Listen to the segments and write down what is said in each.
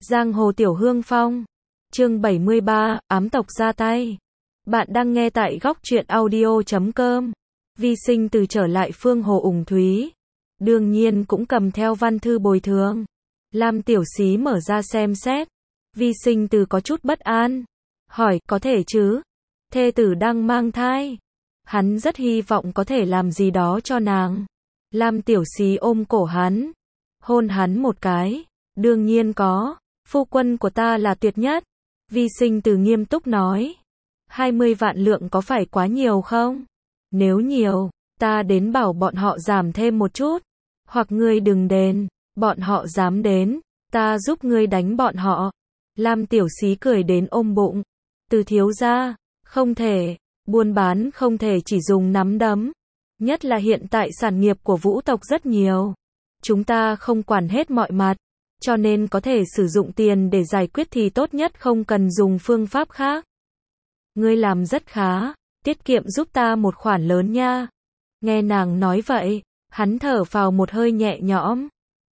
Giang hồ tiểu hương phong. Chương 73, ám tộc ra tay. Bạn đang nghe tại góc truyện audio.com. Vi Sinh từ trở lại Phương Hồ Ủng Thúy. Đương nhiên cũng cầm theo văn thư bồi thường. Lam Tiểu Xí mở ra xem xét. Vi Sinh từ có chút bất an. Hỏi, có thể chứ? Thê tử đang mang thai. Hắn rất hy vọng có thể làm gì đó cho nàng. Lam Tiểu Xí ôm cổ hắn. Hôn hắn một cái. Đương nhiên có. Phu quân của ta là tuyệt nhất. Vi Sinh từ nghiêm túc nói. 20 vạn lượng có phải quá nhiều không? Nếu nhiều, ta đến bảo bọn họ giảm thêm một chút. Hoặc ngươi đừng đến, bọn họ dám đến, ta giúp ngươi đánh bọn họ. Lam Tiểu Xí cười đến ôm bụng. Từ thiếu gia, không thể, buôn bán không thể chỉ dùng nắm đấm. Nhất là hiện tại sản nghiệp của Vũ tộc rất nhiều. Chúng ta không quản hết mọi mặt. Cho nên có thể sử dụng tiền để giải quyết thì tốt nhất không cần dùng phương pháp khác. Ngươi làm rất khá, tiết kiệm giúp ta một khoản lớn nha. Nghe nàng nói vậy, hắn thở phào một hơi nhẹ nhõm.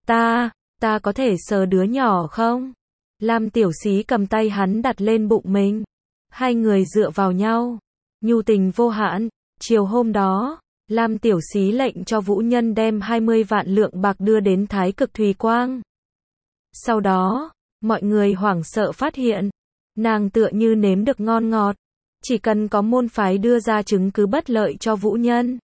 Ta có thể sờ đứa nhỏ không? Lam Tiểu Xí cầm tay hắn đặt lên bụng mình. Hai người dựa vào nhau, nhu tình vô hạn. Chiều hôm đó, Lam Tiểu Xí lệnh cho Vũ Nhân đem 20 vạn lượng bạc đưa đến Thái Cực Thùy Quang. Sau đó, mọi người hoảng sợ phát hiện, nàng tựa như nếm được ngon ngọt, chỉ cần có môn phái đưa ra chứng cứ bất lợi cho Vũ Nhân.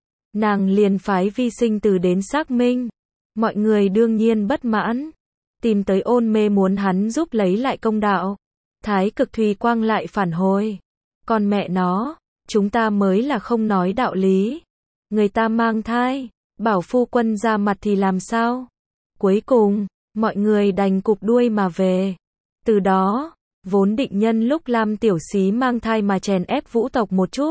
Nàng liền phái Vi Sinh từ đến xác minh, mọi người đương nhiên bất mãn, tìm tới Ôn Mê muốn hắn giúp lấy lại công đạo. Thái Cực Thùy Quang lại phản hồi, còn mẹ nó, chúng ta mới là không nói đạo lý. Người ta mang thai, bảo phu quân ra mặt thì làm sao? Cuối cùng, mọi người đành cụp đuôi mà về. Từ đó, vốn định nhân lúc Lam Tiểu Xí mang thai mà chèn ép Vũ tộc một chút.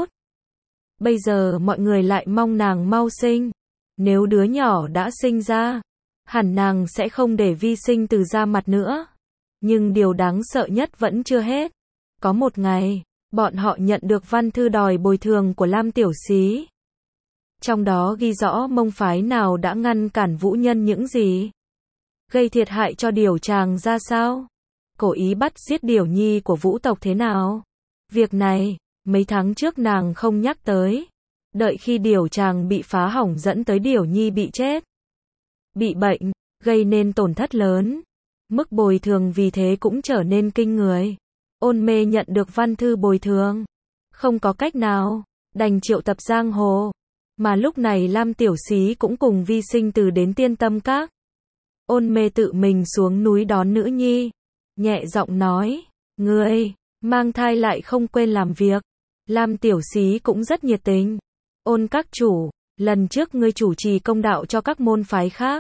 Bây giờ mọi người lại mong nàng mau sinh. Nếu đứa nhỏ đã sinh ra, hẳn nàng sẽ không để Vi Sinh từ ra mặt nữa. Nhưng điều đáng sợ nhất vẫn chưa hết. Có một ngày, bọn họ nhận được văn thư đòi bồi thường của Lam Tiểu Xí. Trong đó ghi rõ mông phái nào đã ngăn cản Vũ Nhân những gì. Gây thiệt hại cho Điểu Tràng ra sao? Cố ý bắt giết Điểu Nhi của Vũ tộc thế nào? Việc này, mấy tháng trước nàng không nhắc tới. Đợi khi Điểu Tràng bị phá hỏng dẫn tới Điểu Nhi bị chết. Bị bệnh, gây nên tổn thất lớn. Mức bồi thường vì thế cũng trở nên kinh người. Ôn Mê nhận được văn thư bồi thường. Không có cách nào, đành triệu tập giang hồ. Mà lúc này Lam Tiểu Xí cũng cùng Vi Sinh từ đến Tiên Tâm Các. Ôn Mê tự mình xuống núi đón nữ nhi. Nhẹ giọng nói, ngươi, mang thai lại không quên làm việc. Lam Tiểu Xí cũng rất nhiệt tình. Ôn các chủ, lần trước ngươi chủ trì công đạo cho các môn phái khác.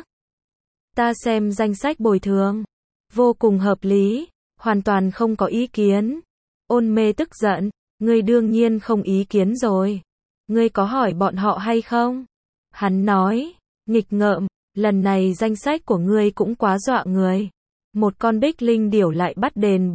Ta xem danh sách bồi thường. Vô cùng hợp lý, hoàn toàn không có ý kiến. Ôn Mê tức giận, ngươi đương nhiên không ý kiến rồi. Ngươi có hỏi bọn họ hay không? Hắn nói, nghịch ngợm. Lần này danh sách của ngươi cũng quá dọa người. Một con bích linh điểu lại bắt đền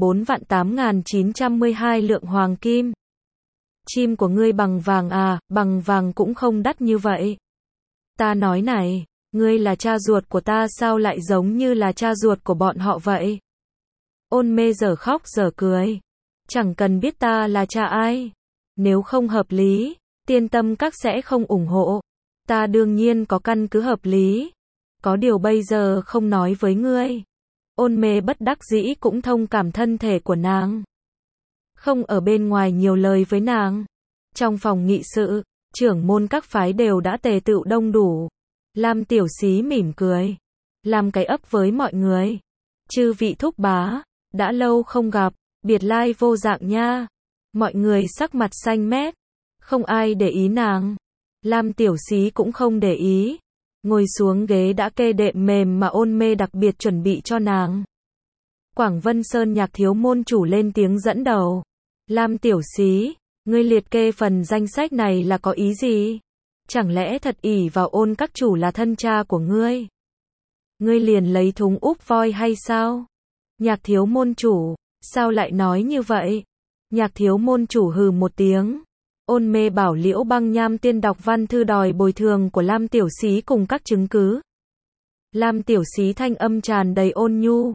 4.8.912 lượng hoàng kim. Chim của ngươi bằng vàng à, bằng vàng cũng không đắt như vậy. Ta nói này, ngươi là cha ruột của ta sao lại giống như là cha ruột của bọn họ vậy? Ôn Mê giờ khóc giờ cười. Chẳng cần biết ta là cha ai. Nếu không hợp lý, Tiên Tâm Các sẽ không ủng hộ. Ta đương nhiên có căn cứ hợp lý. Có điều bây giờ không nói với ngươi. Ôn Mê bất đắc dĩ cũng thông cảm thân thể của nàng. Không ở bên ngoài nhiều lời với nàng. Trong phòng nghị sự, trưởng môn các phái đều đã tề tựu đông đủ. Lam Tiểu Xí mỉm cười. Làm cái ấp với mọi người. Chư vị thúc bá, đã lâu không gặp, biệt lai vô dạng nha. Mọi người sắc mặt xanh mét. Không ai để ý nàng. Lam Tiểu Xí cũng không để ý. Ngồi xuống ghế đã kê đệm mềm mà Ôn Mê đặc biệt chuẩn bị cho nàng. Quảng Vân Sơn Nhạc thiếu môn chủ lên tiếng dẫn đầu. Lam Tiểu Xí, ngươi liệt kê phần danh sách này là có ý gì? Chẳng lẽ thật ỷ vào Ôn các chủ là thân cha của ngươi? Ngươi liền lấy thúng úp voi hay sao? Nhạc thiếu môn chủ, sao lại nói như vậy? Nhạc thiếu môn chủ hừ một tiếng. Ôn Mê bảo Liễu Băng Nham Tiên đọc văn thư đòi bồi thường của Lam Tiểu Xí cùng các chứng cứ. Lam Tiểu Xí thanh âm tràn đầy ôn nhu.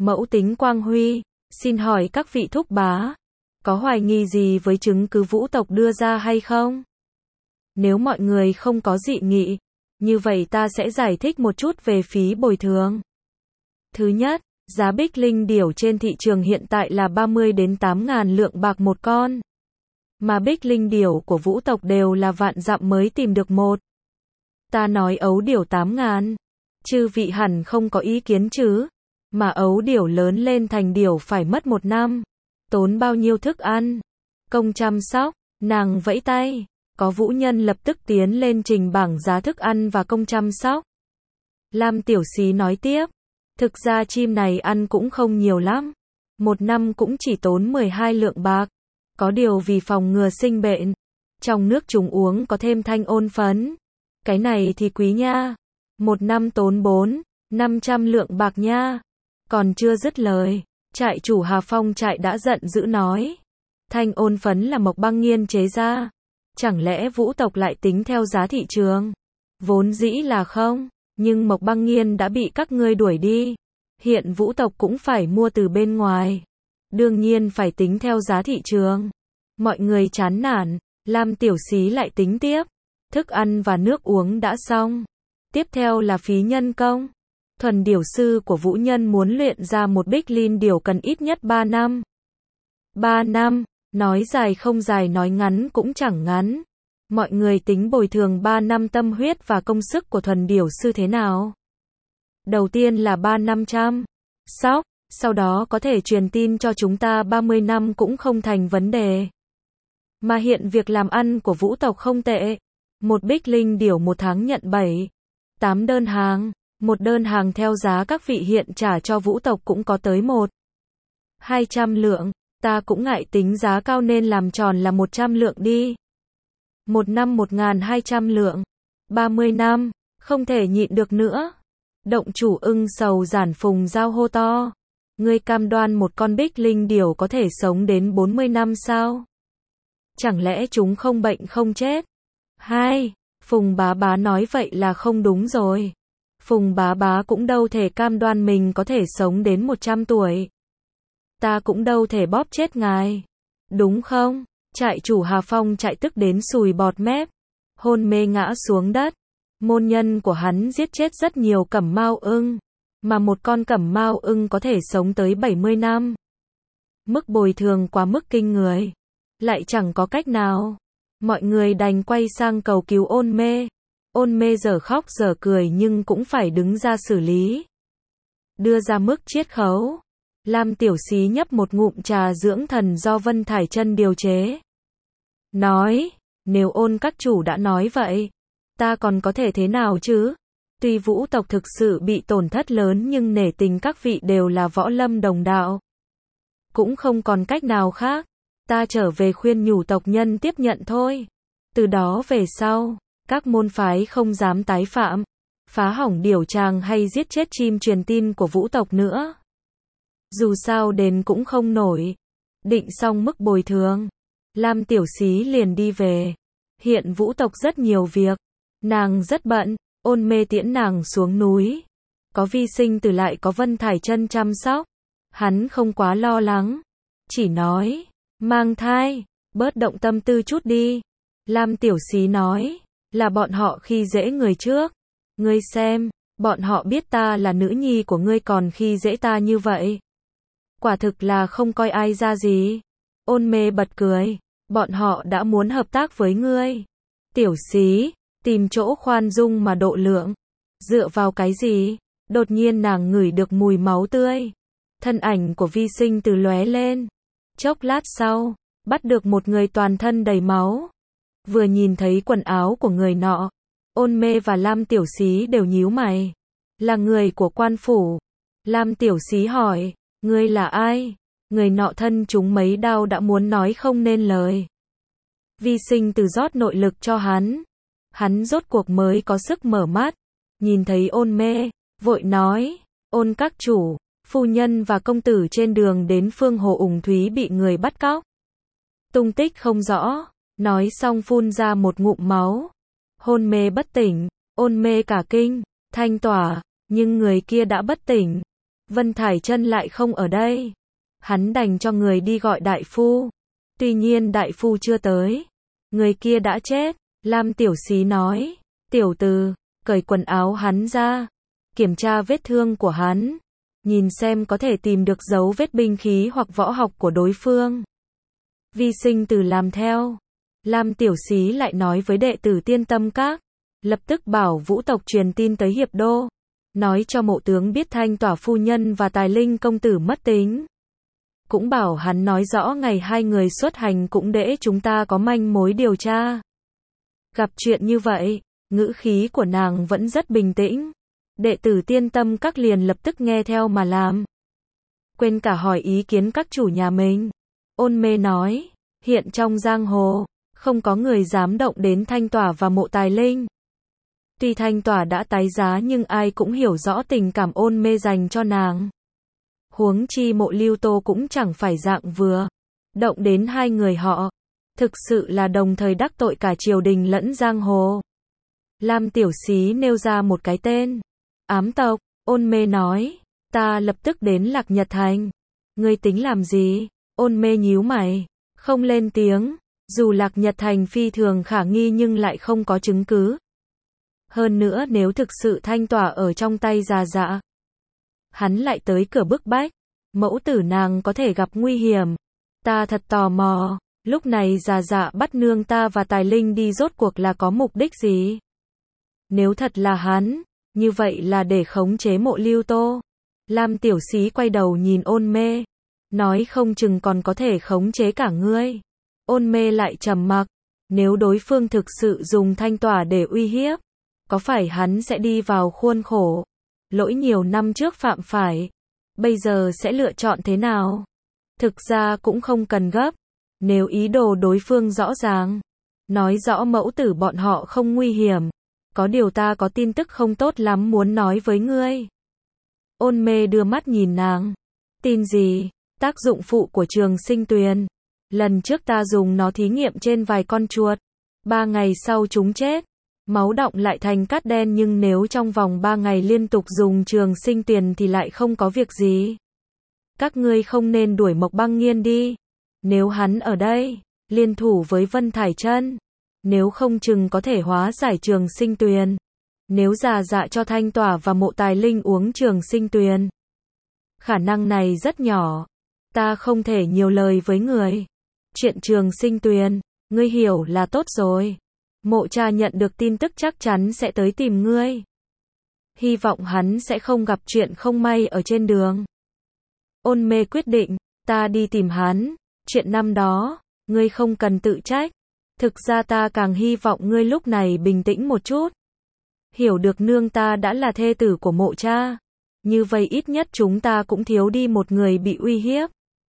Mẫu tính quang huy, xin hỏi các vị thúc bá, có hoài nghi gì với chứng cứ Vũ tộc đưa ra hay không? Nếu mọi người không có dị nghị, như vậy ta sẽ giải thích một chút về phí bồi thường. Thứ nhất, giá bích linh điểu trên thị trường hiện tại là 30 đến 8 ngàn lượng bạc một con. Mà bích linh điểu của Vũ tộc đều là vạn dặm mới tìm được một. Ta nói ấu điểu 8 ngàn. Chư vị hẳn không có ý kiến chứ. Mà ấu điểu lớn lên thành điểu phải mất 1 năm. Tốn bao nhiêu thức ăn, công chăm sóc, nàng vẫy tay. Có vũ nhân lập tức tiến lên trình bảng giá thức ăn và công chăm sóc. Lam tiểu xí nói tiếp. Thực ra chim này ăn cũng không nhiều lắm. 1 năm cũng chỉ tốn 12 lượng bạc. Có điều vì phòng ngừa sinh bệnh, trong nước chúng uống có thêm thanh ôn phấn. Cái này thì quý nha. 1 năm tốn 400-500 lượng bạc nha. Còn chưa dứt lời, trại chủ Hà Phong trại đã giận dữ nói. Thanh ôn phấn là Mộc Băng Nghiên chế ra. Chẳng lẽ Vũ tộc lại tính theo giá thị trường? Vốn dĩ là không, nhưng Mộc Băng Nghiên đã bị các ngươi đuổi đi. Hiện Vũ tộc cũng phải mua từ bên ngoài. Đương nhiên phải tính theo giá thị trường. Mọi người chán nản, Lam tiểu xí lại tính tiếp. Thức ăn và nước uống đã xong. Tiếp theo là phí nhân công. Thuần điểu sư của Vũ Nhân muốn luyện ra một bích linh điểu cần ít nhất 3 năm. 3 năm, nói dài không dài, nói ngắn cũng chẳng ngắn. Mọi người tính bồi thường 3 năm tâm huyết và công sức của thuần điểu sư thế nào? Đầu tiên là 3 năm chăm sóc, sau đó có thể truyền tin cho chúng ta 30 năm cũng không thành vấn đề. Mà hiện việc làm ăn của Vũ tộc không tệ. Một bích linh điểu 1 tháng nhận 7-8 đơn hàng. Một đơn hàng theo giá các vị hiện trả cho Vũ tộc cũng có tới 100-200 lượng. Ta cũng ngại tính giá cao nên làm tròn là 100 lượng đi. 1 năm 1.200 lượng. 30 năm, không thể nhịn được nữa. Động chủ ưng sầu giản phùng giao hô to. Ngươi cam đoan một con bích linh điểu có thể sống đến 40 năm sao? Chẳng lẽ chúng không bệnh không chết? Hai, Phùng bá bá nói vậy là không đúng rồi. Phùng bá bá cũng đâu thể cam đoan mình có thể sống đến 100 tuổi. Ta cũng đâu thể bóp chết ngài. Đúng không? Trại chủ Hà Phong trại tức đến sùi bọt mép. Hôn mê ngã xuống đất. Môn nhân của hắn giết chết rất nhiều cẩm mao ưng. Mà một con cẩm mao ưng có thể sống tới 70 năm. Mức bồi thường quá mức kinh người. Lại chẳng có cách nào. Mọi người đành quay sang cầu cứu ôn mê. Ôn mê giờ khóc giờ cười nhưng cũng phải đứng ra xử lý. Đưa ra mức chiết khấu. Lam tiểu xí nhấp một ngụm trà dưỡng thần do Vân Thải Chân điều chế. Nói, nếu ôn các chủ đã nói vậy, ta còn có thể thế nào chứ? Tuy Vũ tộc thực sự bị tổn thất lớn nhưng nể tình các vị đều là võ lâm đồng đạo. Cũng không còn cách nào khác. Ta trở về khuyên nhủ tộc nhân tiếp nhận thôi. Từ đó về sau, các môn phái không dám tái phạm, phá hỏng điểu tràng hay giết chết chim truyền tin của Vũ tộc nữa. Dù sao đền cũng không nổi. Định xong mức bồi thường, Lam tiểu xí liền đi về. Hiện Vũ tộc rất nhiều việc, nàng rất bận. Ôn mê tiễn nàng xuống núi. Có Vi Sinh Tử lại có Vân Thải Chân chăm sóc. Hắn không quá lo lắng, chỉ nói, mang thai, bớt động tâm tư chút đi. Lam tiểu xí nói, là bọn họ khi dễ người trước. Ngươi xem, bọn họ biết ta là nữ nhi của ngươi còn khi dễ ta như vậy. Quả thực là không coi ai ra gì. Ôn mê bật cười, bọn họ đã muốn hợp tác với ngươi. Tiểu xí, tìm chỗ khoan dung mà độ lượng. Dựa vào cái gì? Đột nhiên nàng ngửi được mùi máu tươi. Thân ảnh của Vi Sinh Tử lóe lên. Chốc lát sau, bắt được một người toàn thân đầy máu. Vừa nhìn thấy quần áo của người nọ, ôn mê và Lam tiểu xí đều nhíu mày. Là người của quan phủ. Lam tiểu xí hỏi, ngươi là ai? Người nọ thân chúng mấy đao đã muốn nói không nên lời. Vi Sinh Tử rót nội lực cho hắn. Hắn rốt cuộc mới có sức mở mắt. Nhìn thấy ôn mê, vội nói, ôn các chủ, phu nhân và công tử trên đường đến Phương Hồ Ủng Thúy bị người bắt cóc. Tung tích không rõ. Nói xong phun ra một ngụm máu. Hôn mê bất tỉnh, ôn mê cả kinh, thanh tỏa, nhưng người kia đã bất tỉnh. Vân Thải Chân lại không ở đây. Hắn đành cho người đi gọi đại phu. Tuy nhiên đại phu chưa tới. Người kia đã chết. Lam Tiểu Xí nói. Tiểu Từ, cởi quần áo hắn ra. Kiểm tra vết thương của hắn. Nhìn xem có thể tìm được dấu vết binh khí hoặc võ học của đối phương. Vi Sinh Từ làm theo. Lam Tiểu Xí lại nói với đệ tử Tiên Tâm Các. Lập tức bảo Vũ tộc truyền tin tới Hiệp Đô. Nói cho Mộ tướng biết Thanh Tỏa phu nhân và Tài Linh công tử mất tính. Cũng bảo hắn nói rõ ngày hai người xuất hành cũng để chúng ta có manh mối điều tra. Gặp chuyện như vậy, ngữ khí của nàng vẫn rất bình tĩnh. Đệ tử Tiên Tâm Các liền lập tức nghe theo mà làm. Quên cả hỏi ý kiến các chủ nhà mình. Ôn Mê nói, hiện trong giang hồ, không có người dám động đến Thanh Tỏa và Mộ Tài Linh. Tuy Thanh Tỏa đã tái giá nhưng ai cũng hiểu rõ tình cảm Ôn Mê dành cho nàng. Huống chi Mộ Lưu Tô cũng chẳng phải dạng vừa. Động đến hai người họ. Thực sự là đồng thời đắc tội cả triều đình lẫn giang hồ. Lam Tiểu Xí nêu ra một cái tên. Ám tộc. Ôn Mê nói. Ta lập tức đến Lạc Nhật Thành. Ngươi tính làm gì? Ôn Mê nhíu mày. Không lên tiếng. Dù Lạc Nhật Thành phi thường khả nghi nhưng lại không có chứng cứ. Hơn nữa nếu thực sự Thanh Tỏa ở trong tay Già Dạ, hắn lại tới cửa bức bách, mẫu tử nàng có thể gặp nguy hiểm. Ta thật tò mò, lúc này Già Dạ bắt nương ta và Tài Linh đi rốt cuộc là có mục đích gì? Nếu thật là hắn, như vậy là để khống chế Mộ Lưu Tô. Lam Tiểu Xí quay đầu nhìn Ôn Mê, nói không chừng còn có thể khống chế cả ngươi. Ôn Mê lại trầm mặc, nếu đối phương thực sự dùng Thanh Tỏa để uy hiếp, có phải hắn sẽ đi vào khuôn khổ lỗi nhiều năm trước phạm phải, bây giờ sẽ lựa chọn thế nào? Thực ra cũng không cần gấp, nếu ý đồ đối phương rõ ràng, nói rõ mẫu tử bọn họ không nguy hiểm, có điều ta có tin tức không tốt lắm muốn nói với ngươi. Ôn Mê đưa mắt nhìn nàng. Tin gì? Tác dụng phụ của Trường Sinh Tuyền. Lần trước ta dùng nó thí nghiệm trên vài con chuột. 3 ngày sau chúng chết. Máu đọng lại thành cát đen nhưng nếu trong vòng 3 ngày liên tục dùng Trường Sinh Tuyền thì lại không có việc gì. Các ngươi không nên đuổi Mộc Băng Nghiên đi. Nếu hắn ở đây, liên thủ với Vân Thải Chân, nếu không chừng có thể hóa giải Trường Sinh Tuyền. Nếu Già Dạ cho Thanh Tỏa và Mộ Tài Linh uống Trường Sinh Tuyền, khả năng này rất nhỏ. Ta không thể nhiều lời với người. Chuyện Trường Sinh Tuyền, ngươi hiểu là tốt rồi. Mộ cha nhận được tin tức chắc chắn sẽ tới tìm ngươi. Hy vọng hắn sẽ không gặp chuyện không may ở trên đường. Ôn Mê quyết định, ta đi tìm hắn. Chuyện năm đó, ngươi không cần tự trách. Thực ra ta càng hy vọng ngươi lúc này bình tĩnh một chút. Hiểu được nương ta đã là thê tử của Mộ cha. Như vậy ít nhất chúng ta cũng thiếu đi một người bị uy hiếp.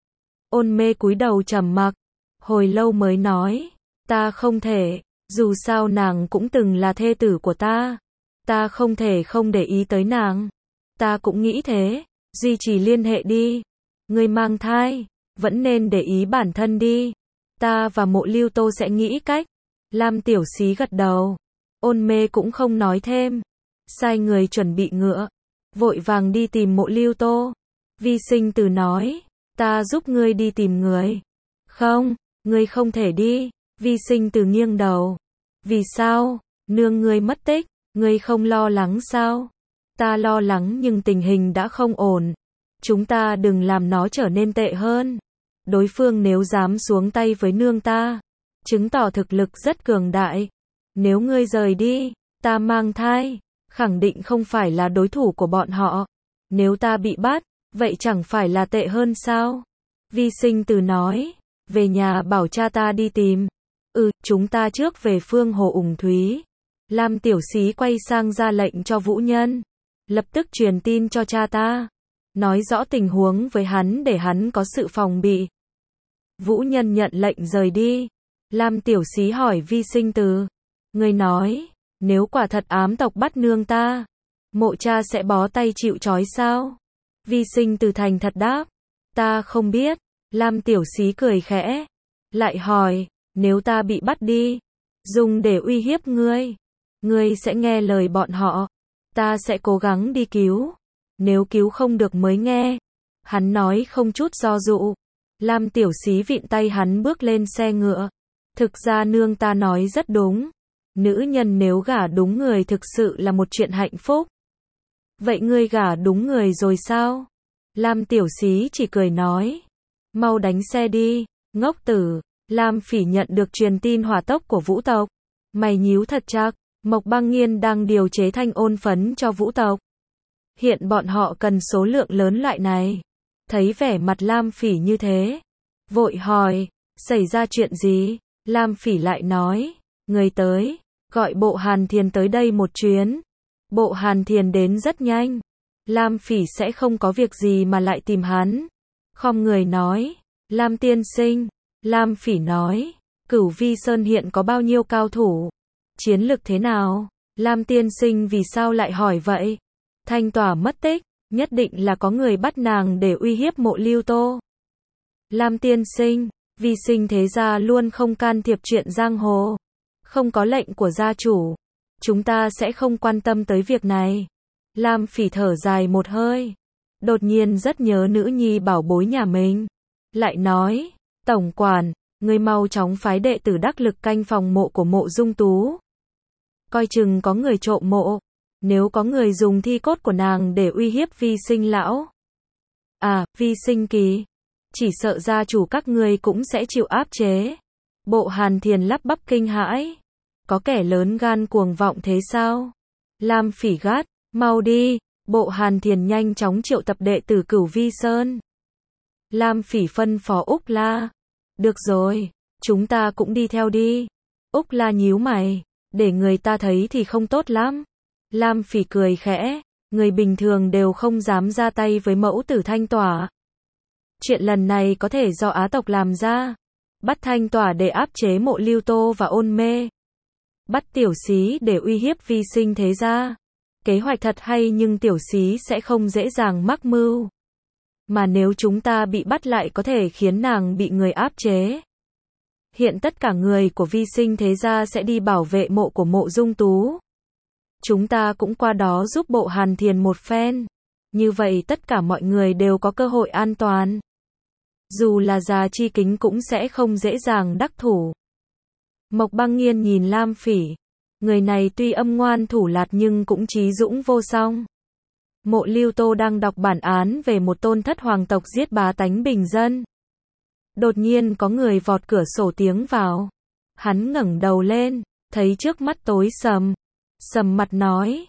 Ôn Mê cúi đầu trầm mặc, hồi lâu mới nói, ta không thể, dù sao nàng cũng từng là thê tử của ta. Ta không thể không để ý tới nàng. Ta cũng nghĩ thế, duy trì liên hệ đi. Ngươi mang thai, vẫn nên để ý bản thân đi. Ta và Mộ Lưu Tô sẽ nghĩ cách. Lam Tiểu Xí gật đầu. Ôn Mê cũng không nói thêm. Sai người chuẩn bị ngựa, vội vàng đi tìm Mộ Lưu Tô. Vi Sinh Từ nói, ta giúp ngươi đi tìm người. Không, ngươi không thể đi. Vi Sinh Từ nghiêng đầu. Vì sao? Nương ngươi mất tích, ngươi không lo lắng sao? Ta lo lắng nhưng tình hình đã không ổn. Chúng ta đừng làm nó trở nên tệ hơn. Đối phương nếu dám xuống tay với nương ta, chứng tỏ thực lực rất cường đại. Nếu ngươi rời đi, ta mang thai, khẳng định không phải là đối thủ của bọn họ. Nếu ta bị bắt, vậy chẳng phải là tệ hơn sao? Vi Sinh Từ nói, về nhà bảo cha ta đi tìm. Chúng ta trước về Phương Hồ Ủng Thúy. Lam Tiểu Xí quay sang ra lệnh cho Vũ Nhân. Lập tức truyền tin cho cha ta. Nói rõ tình huống với hắn để hắn có sự phòng bị. Vũ Nhân nhận lệnh rời đi. Lam Tiểu Xí hỏi Vi Sinh Từ. Người nói, nếu quả thật ám tộc bắt nương ta, Mộ cha sẽ bó tay chịu trói sao? Vi Sinh Từ thành thật đáp. Ta không biết. Lam Tiểu Xí cười khẽ. Lại hỏi, nếu ta bị bắt đi, dùng để uy hiếp ngươi, ngươi sẽ nghe lời bọn họ. Ta sẽ cố gắng đi cứu. nếu cứu không được mới nghe. Hắn nói không chút do dự. Lam Tiểu Xí vịn tay hắn bước lên xe ngựa. Thực ra nương ta nói rất đúng. Nữ nhân nếu gả đúng người thực sự là một chuyện hạnh phúc. Vậy ngươi gả đúng người rồi sao? Lam Tiểu Xí chỉ cười nói. Mau đánh xe đi, ngốc tử. Lam Phỉ nhận được truyền tin hỏa tốc của Vũ tộc. Mày nhíu thật chắc, Mộc Băng Nghiên đang điều chế thanh ôn phấn cho Vũ tộc. Hiện bọn họ cần số lượng lớn loại này. Thấy vẻ mặt Lam Phỉ như thế, vội hỏi, xảy ra chuyện gì? Lam Phỉ lại nói, người tới, gọi Bộ Hàn Thiền tới đây một chuyến. Bộ Hàn Thiền đến rất nhanh. Lam Phỉ sẽ không có việc gì mà lại tìm hắn. Khom người nói, Lam tiên sinh. Lam Phỉ nói, Cửu Vi Sơn hiện có bao nhiêu cao thủ? Chiến lực thế nào? Lam tiên sinh vì sao lại hỏi vậy? Thanh Tỏa mất tích, nhất định là có người bắt nàng để uy hiếp Mộ Lưu Tô. Lam tiên sinh, Vi Sinh thế gia luôn không can thiệp chuyện giang hồ. Không có lệnh của gia chủ, chúng ta sẽ không quan tâm tới việc này. Lam Phỉ thở dài một hơi. Đột nhiên rất nhớ nữ nhi bảo bối nhà mình. Lại nói, tổng quản, ngươi mau chóng phái đệ tử đắc lực canh phòng mộ của Mộ Dung Tú. Coi chừng có người trộm mộ. Nếu có người dùng thi cốt của nàng để uy hiếp Vi Sinh lão. À, Vi Sinh kỳ. Chỉ sợ gia chủ các ngươi cũng sẽ chịu áp chế. Bộ Hàn Thiền lắp bắp kinh hãi. Có kẻ lớn gan cuồng vọng thế sao? Lam Phỉ gắt, mau đi. Bộ Hàn Thiền nhanh chóng triệu tập đệ tử Cửu Vi Sơn. Lam Phỉ phân phó Úc La. Được rồi, chúng ta cũng đi theo đi. Úc La nhíu mày, để người ta thấy thì không tốt lắm. Lam Phỉ cười khẽ, người bình thường đều không dám ra tay với mẫu tử Thanh Tỏa. Chuyện lần này có thể do Á tộc làm ra. Bắt Thanh Tỏa để áp chế Mộ Lưu Tô và Ôn Mê. Bắt Tiểu Xí để uy hiếp Vi Sinh thế gia. Kế hoạch thật hay nhưng Tiểu Xí sẽ không dễ dàng mắc mưu. Mà nếu chúng ta bị bắt lại có thể khiến nàng bị người áp chế. Hiện tất cả người của Vi Sinh thế gia sẽ đi bảo vệ mộ của Mộ Dung Tú. Chúng ta cũng qua đó giúp Bộ Hàn Thiền một phen. Như vậy tất cả mọi người đều có cơ hội an toàn. Dù là già chi kính cũng sẽ không dễ dàng đắc thủ. Mộc Băng Nghiên nhìn Lam Phỉ. Người này tuy âm ngoan thủ lạt nhưng cũng trí dũng vô song. Mộ Lưu Tô đang đọc bản án về một tôn thất hoàng tộc giết bá tánh bình dân. Đột nhiên có người vọt cửa sổ tiến vào. Hắn ngẩng đầu lên, thấy trước mắt tối sầm. Sầm mặt nói,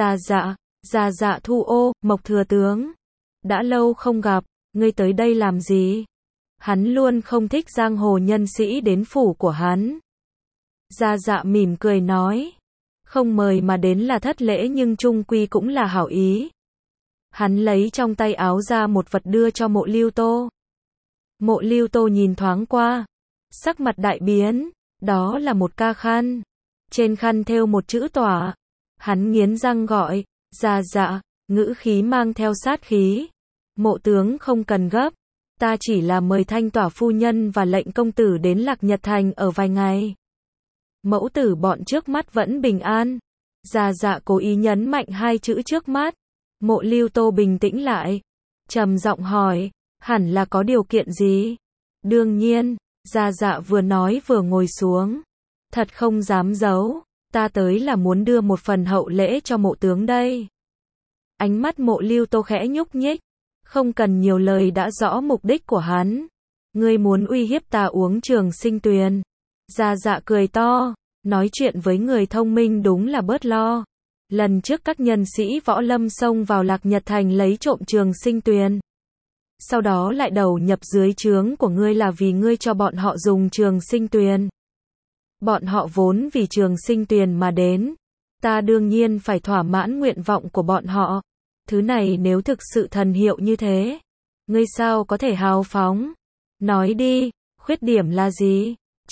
Dạ dạ Thu Ô, Mộc thừa tướng. Đã lâu không gặp, ngươi tới đây làm gì? Hắn luôn không thích giang hồ nhân sĩ đến phủ của hắn. Dạ mỉm cười nói, không mời mà đến là thất lễ nhưng chung quy cũng là hảo ý. Hắn lấy trong tay áo ra một vật đưa cho Mộ Lưu Tô. Mộ Lưu Tô nhìn thoáng qua, sắc mặt đại biến, đó là một ca khăn. Trên khăn thêu một chữ Tỏa. Hắn nghiến răng gọi, dạ, ngữ khí mang theo sát khí. Mộ tướng không cần gấp, ta chỉ là mời Thanh Tỏa phu nhân và lệnh công tử đến Lạc Nhật Thành ở vài ngày. Mẫu tử bọn trước mắt vẫn bình an. Dạ cố ý nhấn mạnh hai chữ trước mắt. Mộ Lưu Tô bình tĩnh lại, trầm giọng hỏi, hẳn là có điều kiện gì? Đương nhiên, dạ vừa nói vừa ngồi xuống. Thật không dám giấu, ta tới là muốn đưa một phần hậu lễ cho mộ tướng đây. Ánh mắt Mộ Lưu Tô khẽ nhúc nhích, không cần nhiều lời đã rõ mục đích của hắn. Ngươi muốn uy hiếp ta uống Trường Sinh Tuyền. Dạ cười to, nói chuyện với người thông minh đúng là bớt lo. Lần trước các nhân sĩ võ lâm xông vào Lạc Nhật Thành lấy trộm Trường Sinh Tuyền. Sau đó lại đầu nhập dưới trướng của ngươi là vì ngươi cho bọn họ dùng Trường Sinh Tuyền. Bọn họ vốn vì Trường Sinh Tuyền mà đến. Ta đương nhiên phải thỏa mãn nguyện vọng của bọn họ. Thứ này nếu thực sự thần hiệu như thế, ngươi sao có thể hào phóng? Nói đi, khuyết điểm là gì?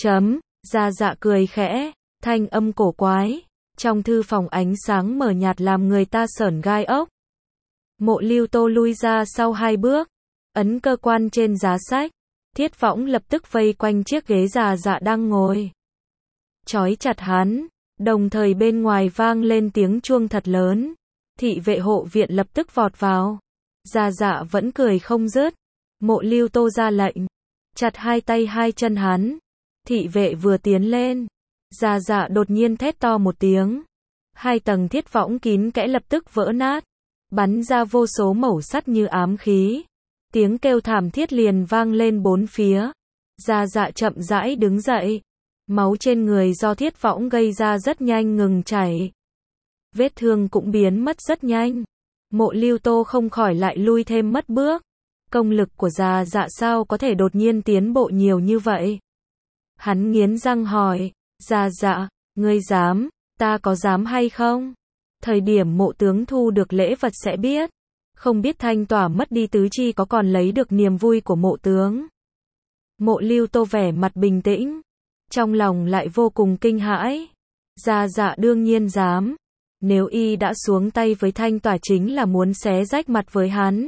Dạ cười khẽ, thanh âm cổ quái. Trong thư phòng ánh sáng mờ nhạt làm người ta sởn gai ốc. Mộ Lưu Tô lui ra sau 2 bước, ấn cơ quan trên giá sách. Thiết Võng lập tức vây quanh chiếc ghế dạ đang ngồi. Trói chặt hắn, đồng thời bên ngoài vang lên tiếng chuông thật lớn. Thị vệ hộ viện lập tức vọt vào. Gia Dạ vẫn cười không dứt. Mộ Lưu Tô ra lệnh, chặt hai tay hai chân hắn. Thị vệ vừa tiến lên, Gia Dạ đột nhiên thét to một tiếng. Hai tầng thiết võng kín kẽ lập tức vỡ nát, bắn ra vô số mẩu sắt như ám khí. Tiếng kêu thảm thiết liền vang lên bốn phía. Gia Dạ chậm rãi đứng dậy. Máu trên người do thiết võng gây ra rất nhanh ngừng chảy. Vết thương cũng biến mất rất nhanh. Mộ Lưu Tô không khỏi lại lui thêm mất bước. Công lực của Gia Dạ sao có thể đột nhiên tiến bộ nhiều như vậy? Hắn nghiến răng hỏi, Gia Dạ, ngươi dám, ta có dám hay không? Thời điểm mộ tướng thu được lễ vật sẽ biết. Không biết Thanh Tỏa mất đi tứ chi có còn lấy được niềm vui của mộ tướng. Mộ Lưu Tô vẻ mặt bình tĩnh, trong lòng lại vô cùng kinh hãi. Gia Dạ đương nhiên dám. Nếu y đã xuống tay với Thanh Tỏa chính là muốn xé rách mặt với hắn.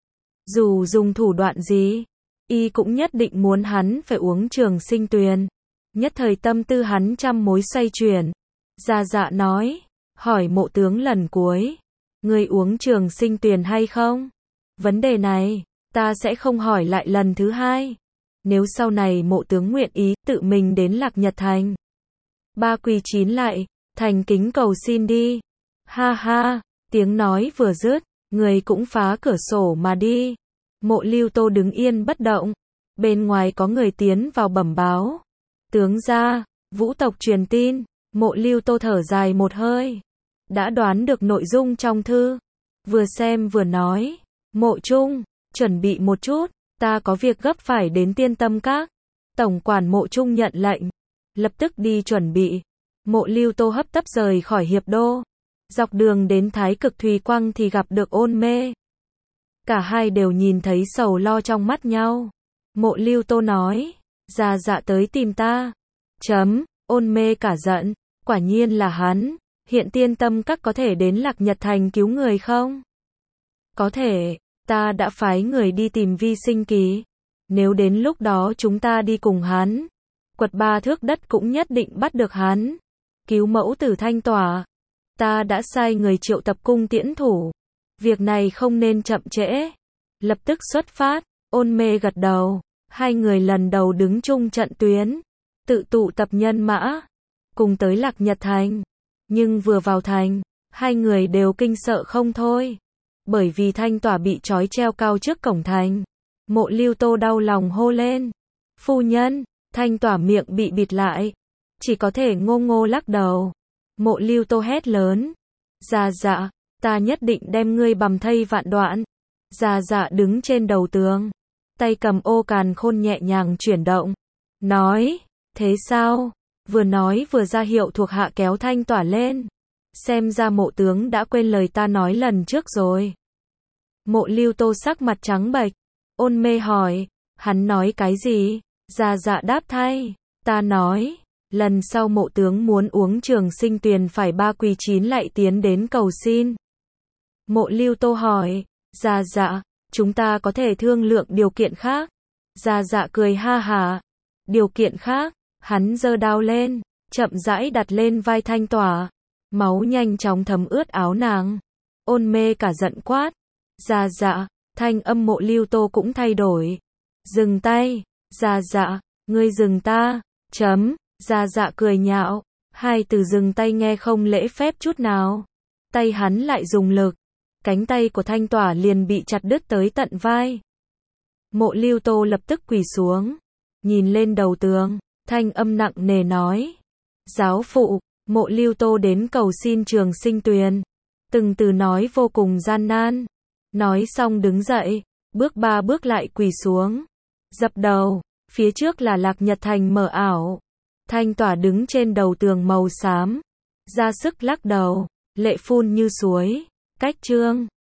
Dù dùng thủ đoạn gì, y cũng nhất định muốn hắn phải uống Trường Sinh Tuyền. Nhất thời tâm tư hắn trăm mối xoay chuyển. Gia Dạ nói, hỏi mộ tướng lần cuối, ngươi uống Trường Sinh Tuyền hay không? Vấn đề này, ta sẽ không hỏi lại lần thứ hai. Nếu sau này mộ tướng nguyện ý tự mình đến Lạc Nhật Thành, ba quỳ chín lại, thành kính cầu xin đi. Ha ha, tiếng nói vừa dứt, người cũng phá cửa sổ mà đi. Mộ Lưu Tô đứng yên bất động. Bên ngoài có người tiến vào bẩm báo. Tướng gia, Vũ tộc truyền tin. Mộ Lưu Tô thở dài một hơi. Đã đoán được nội dung trong thư. Vừa xem vừa nói. Mộ Trung, chuẩn bị một chút. Ta có việc gấp phải đến Tiên Tâm Các. Tổng quản Mộ Trung nhận lệnh. Lập tức đi chuẩn bị. Mộ Lưu Tô hấp tấp rời khỏi Hiệp Đô. Dọc đường đến Thái Cực Thùy Quang thì gặp được Ôn Mê. Cả hai đều nhìn thấy sầu lo trong mắt nhau. Mộ Lưu Tô nói, Gia Dạ tới tìm ta. Ôn Mê cả giận, quả nhiên là hắn. Hiện Tiên Tâm Các có thể đến Lạc Nhật Thành cứu người không? Có thể, ta đã phái người đi tìm Vi Sinh Kỳ. Nếu đến lúc đó chúng ta đi cùng hắn, quật 3 thước đất cũng nhất định bắt được hắn. Cứu mẫu tử Thanh Tỏa. Ta đã sai người triệu tập cung tiễn thủ. Việc này không nên chậm trễ. Lập tức xuất phát. Ôn Mê gật đầu. Hai người lần đầu đứng chung trận tuyến. Tự tụ tập nhân mã. Cùng tới Lạc Nhật Thành. Nhưng vừa vào thành, hai người đều kinh sợ không thôi. Bởi vì Thanh Tỏa bị trói treo cao trước cổng thành. Mộ Lưu Tô đau lòng hô lên. Phu nhân, Thanh Tỏa miệng bị bịt lại. Chỉ có thể ngô ngô lắc đầu. Mộ Lưu Tô hét lớn. Gia Dạ, ta nhất định đem ngươi bầm thây vạn đoạn. Gia Dạ đứng trên đầu tường. Tay cầm ô càn khôn nhẹ nhàng chuyển động. Nói, thế sao? Vừa nói vừa ra hiệu thuộc hạ kéo Thanh Tỏa lên. Xem ra mộ tướng đã quên lời ta nói lần trước rồi. Mộ Lưu Tô sắc mặt trắng bệch. Ôn Mê hỏi, hắn nói cái gì? Gia Dạ đáp thay, ta nói, lần sau mộ tướng muốn uống Trường Sinh Tuyền phải 3 quỳ 9 lại tiến đến cầu xin. Mộ Lưu Tô hỏi, Gia Dạ, chúng ta có thể thương lượng điều kiện khác. Gia Dạ cười ha hả. Điều kiện khác? Hắn giơ đao lên, chậm rãi đặt lên vai Thanh Tỏa. Máu nhanh chóng thấm ướt áo nàng. Ôn Mê cả giận quát. Gia Dạ, thanh âm Mộ Lưu Tô cũng thay đổi. Dừng tay. Gia Dạ, ngươi dừng ta. Gia Dạ cười nhạo. Hai từ dừng tay nghe không lễ phép chút nào. Tay hắn lại dùng lực. Cánh tay của Thanh Tỏa liền bị chặt đứt tới tận vai. Mộ Lưu Tô lập tức quỳ xuống. Nhìn lên đầu tường. Thanh âm nặng nề nói. Giáo phụ, Mộ Lưu Tô đến cầu xin Trường Sinh Tuyền. Từng từ nói vô cùng gian nan. Nói xong đứng dậy. Bước 3 bước lại quỳ xuống. Dập đầu. Phía trước là Lạc Nhật Thành mờ ảo. Thanh Tỏa đứng trên đầu tường màu xám. Ra sức lắc đầu. Lệ phun như suối. Cách chương